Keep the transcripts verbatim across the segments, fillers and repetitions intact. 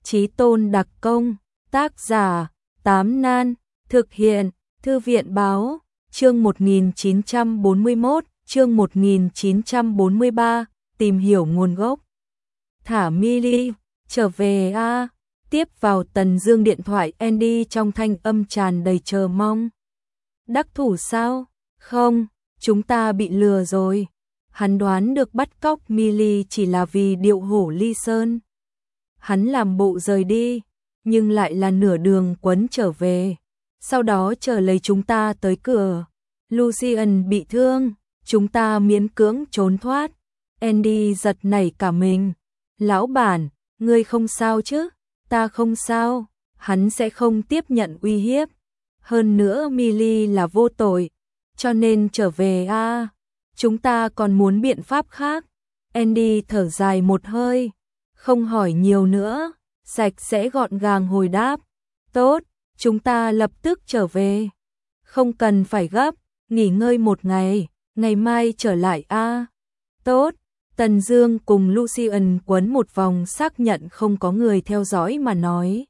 Chí tôn đặc công, tác giả, Tám Nan, thực hiện, Thư viện báo, chương một nghìn chín trăm bốn mươi mốt, chương một nghìn chín trăm bốn mươi ba, tìm hiểu nguồn gốc. Thả Millie, trở về a à. Tiếp vào Tần Dương điện thoại, Andy trong thanh âm tràn đầy chờ mong. Đắc thủ sao? Không, chúng ta bị lừa rồi. Hắn đoán được bắt cóc Millie chỉ là vì điệu hổ ly sơn. Hắn làm bộ rời đi, nhưng lại là nửa đường quấn trở về. Sau đó chờ lấy chúng ta tới cửa. Lucian bị thương, chúng ta miễn cưỡng trốn thoát. Andy giật nảy cả mình. Lão bản, ngươi không sao chứ? Ta không sao, hắn sẽ không tiếp nhận uy hiếp. Hơn nữa Millie là vô tội, cho nên trở về a. À. Chúng ta còn muốn biện pháp khác. Andy thở dài một hơi, không hỏi nhiều nữa, sạch sẽ gọn gàng hồi đáp. Tốt, chúng ta lập tức trở về. Không cần phải gấp, nghỉ ngơi một ngày, ngày mai trở lại a. À. Tốt. Tần Dương cùng Lucian quấn một vòng xác nhận không có người theo dõi mà nói.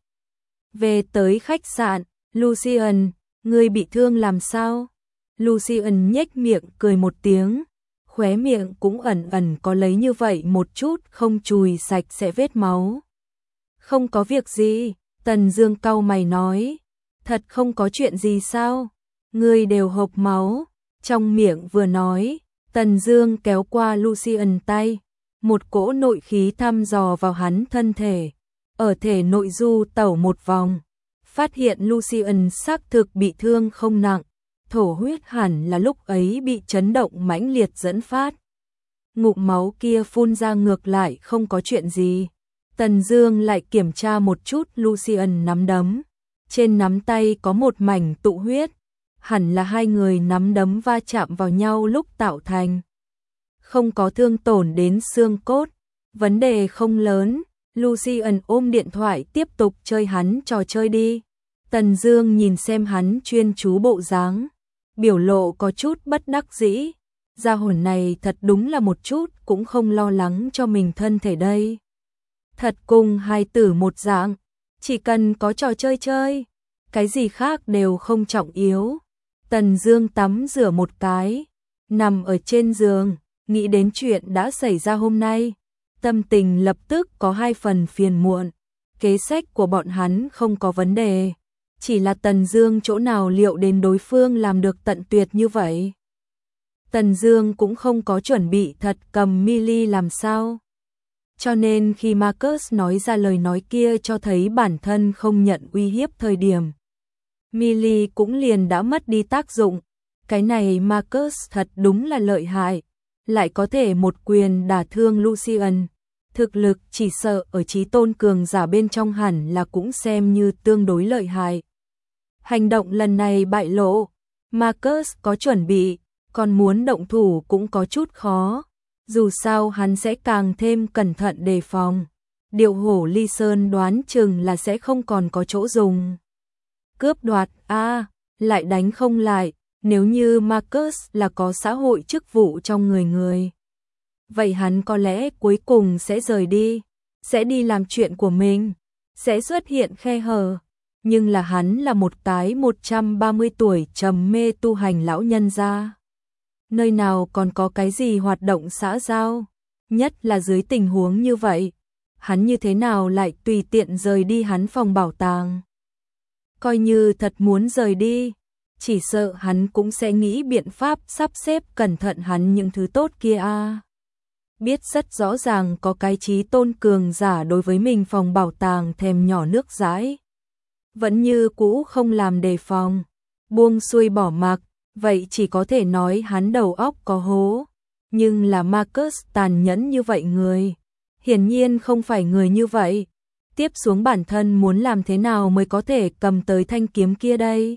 Về tới khách sạn, Lucian, ngươi bị thương làm sao? Lucian nhếch miệng cười một tiếng, khóe miệng cũng ẩn ẩn có lấy như vậy một chút không chùi sạch sẽ vết máu. Không có việc gì, Tần Dương cau mày nói, thật không có chuyện gì sao? Ngươi đều hộc máu, trong miệng vừa nói. Tần Dương kéo qua Lucian tay, một cỗ nội khí thăm dò vào hắn thân thể, ở thể nội du tẩu một vòng, phát hiện Lucian xác thực bị thương không nặng, thổ huyết hẳn là lúc ấy bị chấn động mãnh liệt dẫn phát. Ngụm máu kia phun ra ngược lại không có chuyện gì. Tần Dương lại kiểm tra một chút Lucian nắm đấm, trên nắm tay có một mảnh tụ huyết. Hẳn là hai người nắm đấm va chạm vào nhau lúc tạo thành. Không có thương tổn đến xương cốt, vấn đề không lớn. Lucian ôm điện thoại tiếp tục chơi hắn trò chơi đi. Tần Dương nhìn xem hắn chuyên chú bộ dáng, biểu lộ có chút bất đắc dĩ. Gia hồn này thật đúng là một chút cũng không lo lắng cho mình thân thể đây. Thật cùng hai tử một dạng, chỉ cần có trò chơi chơi, cái gì khác đều không trọng yếu. Tần Dương tắm rửa một cái, nằm ở trên giường, nghĩ đến chuyện đã xảy ra hôm nay, tâm tình lập tức có hai phần phiền muộn. Kế sách của bọn hắn không có vấn đề, chỉ là Tần Dương chỗ nào liệu đến đối phương làm được tận tuyệt như vậy. Tần Dương cũng không có chuẩn bị thật cầm Millie làm sao. Cho nên khi Marcus nói ra lời nói kia cho thấy bản thân không nhận uy hiếp thời điểm, Millie cũng liền đã mất đi tác dụng. Cái này Marcus thật đúng là lợi hại, lại có thể một quyền đả thương Lucian. Thực lực chỉ sợ ở chí tôn cường giả bên trong hẳn là cũng xem như tương đối lợi hại. Hành động lần này bại lộ, Marcus có chuẩn bị, còn muốn động thủ cũng có chút khó. Dù sao hắn sẽ càng thêm cẩn thận đề phòng. Điệu hổ ly sơn đoán chừng là sẽ không còn có chỗ dùng. Cướp đoạt a à, lại đánh không lại. Nếu như Marcus là có xã hội chức vụ trong người người, vậy hắn có lẽ cuối cùng sẽ rời đi, sẽ đi làm chuyện của mình, sẽ xuất hiện khe hở. Nhưng là hắn là một cái một trăm ba mươi tuổi trầm mê tu hành lão nhân gia, nơi nào còn có cái gì hoạt động xã giao, nhất là dưới tình huống như vậy, hắn như thế nào lại tùy tiện rời đi hắn phòng bảo tàng. Coi như thật muốn rời đi, chỉ sợ hắn cũng sẽ nghĩ biện pháp sắp xếp cẩn thận hắn những thứ tốt kia a. À. Biết rất rõ ràng có cái chí tôn cường giả đối với mình phòng bảo tàng thèm nhỏ nước dãi, vẫn như cũ không làm đề phòng, buông xuôi bỏ mặc, vậy chỉ có thể nói hắn đầu óc có hố. Nhưng là Marcus tàn nhẫn như vậy người, hiển nhiên không phải người như vậy. Tiếp xuống bản thân muốn làm thế nào mới có thể cầm tới thanh kiếm kia đây?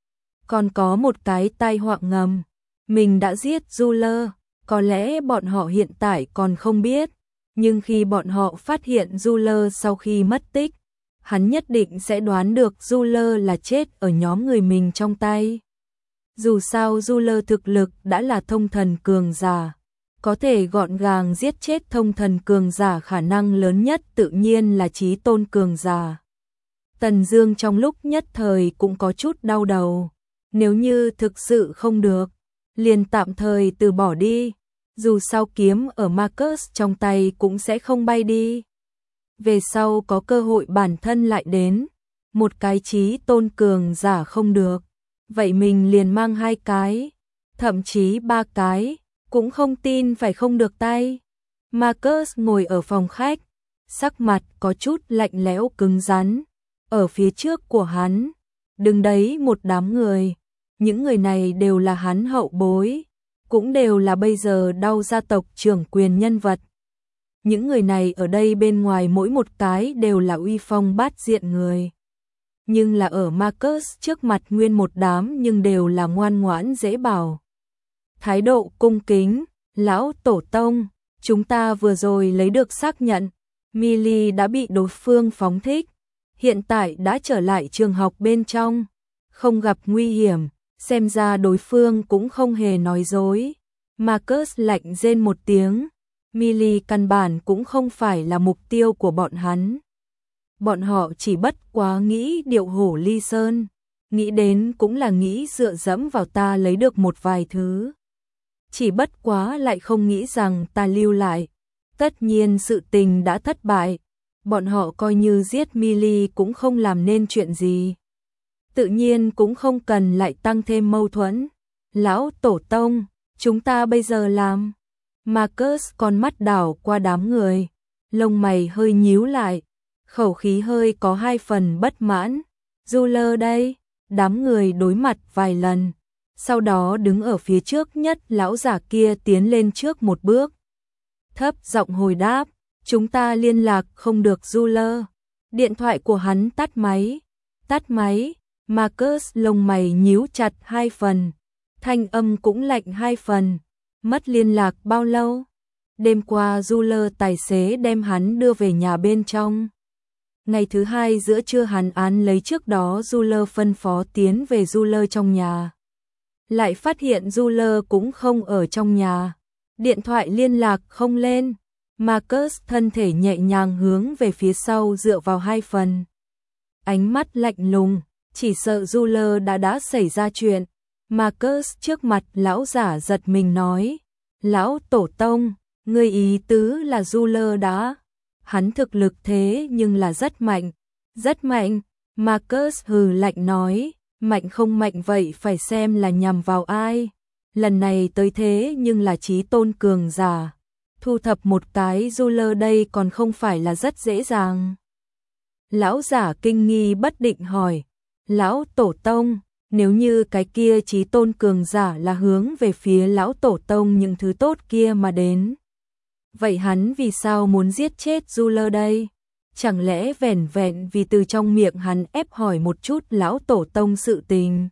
Còn có một cái tai họa ngầm, mình đã giết Ruler, có lẽ bọn họ hiện tại còn không biết, nhưng khi bọn họ phát hiện Ruler sau khi mất tích, hắn nhất định sẽ đoán được Ruler là chết ở nhóm người mình trong tay. Dù sao Ruler thực lực đã là thông thần cường giả, Có thể gọn gàng giết chết thông thần cường giả khả năng lớn nhất tự nhiên là chí tôn cường giả. Tần Dương trong lúc nhất thời cũng có chút đau đầu. Nếu như thực sự không được, liền tạm thời từ bỏ đi. Dù sao kiếm ở Marcus trong tay cũng sẽ không bay đi. Về sau có cơ hội bản thân lại đến. Một cái chí tôn cường giả không được, vậy mình liền mang hai cái, thậm chí ba cái, cũng không tin phải không được tay. Marcus ngồi ở phòng khách, sắc mặt có chút lạnh lẽo cứng rắn. Ở phía trước của hắn, đứng đấy một đám người. Những người này đều là hắn hậu bối, cũng đều là bây giờ đau gia tộc trưởng quyền nhân vật. Những người này ở đây bên ngoài mỗi một cái đều là uy phong bát diện người. Nhưng là ở Marcus trước mặt nguyên một đám nhưng đều là ngoan ngoãn dễ bảo. Thái độ cung kính, lão tổ tông, chúng ta vừa rồi lấy được xác nhận, Millie đã bị đối phương phóng thích, hiện tại đã trở lại trường học bên trong, không gặp nguy hiểm, xem ra đối phương cũng không hề nói dối. Marcus lạnh rên một tiếng, Millie căn bản cũng không phải là mục tiêu của bọn hắn. Bọn họ chỉ bất quá nghĩ điệu hổ ly sơn, nghĩ đến cũng là nghĩ dựa dẫm vào ta lấy được một vài thứ. Chỉ bất quá lại không nghĩ rằng ta lưu lại. Tất nhiên sự tình đã thất bại, bọn họ coi như giết Millie cũng không làm nên chuyện gì. Tự nhiên cũng không cần lại tăng thêm mâu thuẫn. Lão tổ tông, chúng ta bây giờ làm. Marcus con mắt đảo qua đám người, lông mày hơi nhíu lại, khẩu khí hơi có hai phần bất mãn. Ruler đây, đám người đối mặt vài lần, sau đó đứng ở phía trước nhất lão giả kia tiến lên trước một bước. Thấp giọng hồi đáp, chúng ta liên lạc không được Ruler. Điện thoại của hắn tắt máy. Tắt máy, Marcus lông mày nhíu chặt hai phần, thanh âm cũng lạnh hai phần. Mất liên lạc bao lâu? Đêm qua Ruler tài xế đem hắn đưa về nhà bên trong. Ngày thứ hai giữa trưa hắn án lấy trước đó Ruler phân phó tiến về Ruler trong nhà. Lại phát hiện Ruler cũng không ở trong nhà. Điện thoại liên lạc không lên. Marcus thân thể nhẹ nhàng hướng về phía sau dựa vào hai phần. Ánh mắt lạnh lùng, chỉ sợ Ruler đã đã xảy ra chuyện. Marcus trước mặt lão giả giật mình nói, lão tổ tông, ngươi ý tứ là Ruler đã. Hắn thực lực thế nhưng là rất mạnh, rất mạnh. Marcus hừ lạnh nói, mạnh không mạnh vậy phải xem là nhằm vào ai. Lần này tới thế nhưng là chí tôn cường giả. Thu thập một cái Ruler đây còn không phải là rất dễ dàng. Lão giả kinh nghi bất định hỏi, lão tổ tông, nếu như cái kia chí tôn cường giả là hướng về phía lão tổ tông những thứ tốt kia mà đến, vậy hắn vì sao muốn giết chết Ruler đây? Chẳng lẽ vẻn vẹn vì từ trong miệng hắn ép hỏi một chút lão tổ tông sự tình?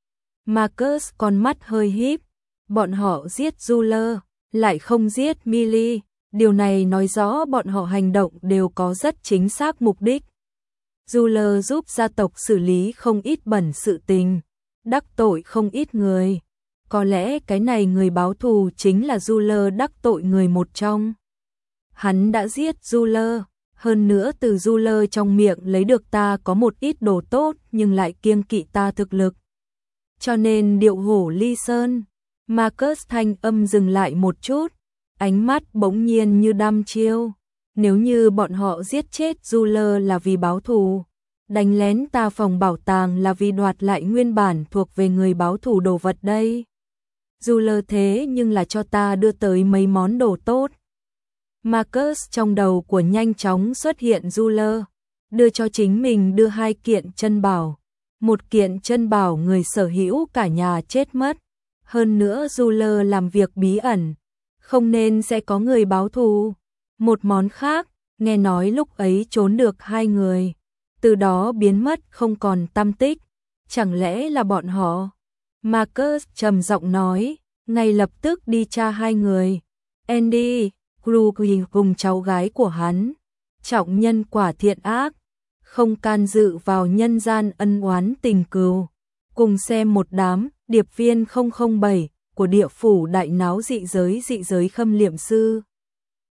Marcus con mắt hơi híp, bọn họ giết Ruler, lại không giết Millie, điều này nói rõ bọn họ hành động đều có rất chính xác mục đích. Ruler giúp gia tộc xử lý không ít bẩn sự tình, đắc tội không ít người. Có lẽ cái này người báo thù chính là Ruler đắc tội người một trong. Hắn đã giết Ruler, hơn nữa từ Ruler trong miệng lấy được ta có một ít đồ tốt nhưng lại kiêng kỵ ta thực lực. Cho nên điệu hổ ly sơn. Marcus thanh âm dừng lại một chút, ánh mắt bỗng nhiên như đăm chiêu. Nếu như bọn họ giết chết Ruler là vì báo thù, đánh lén ta phòng bảo tàng là vì đoạt lại nguyên bản thuộc về người báo thù đồ vật đây. Ruler thế nhưng là cho ta đưa tới mấy món đồ tốt. Marcus trong đầu của nhanh chóng xuất hiện Ruler, đưa cho chính mình đưa hai kiện chân bảo. Một kiện chân bảo người sở hữu cả nhà chết mất. Hơn nữa Ruler làm việc bí ẩn, không nên sẽ có người báo thù. Một món khác, nghe nói lúc ấy trốn được hai người, từ đó biến mất không còn tăm tích. Chẳng lẽ là bọn họ? Marcus trầm giọng nói, ngay lập tức đi tra hai người. Andy, Krugin cùng cháu gái của hắn, trọng nhân quả thiện ác, không can dự vào nhân gian ân oán tình cừu. Cùng xem một đám điệp viên không không bảy, của địa phủ đại náo dị giới dị giới khâm liệm sư.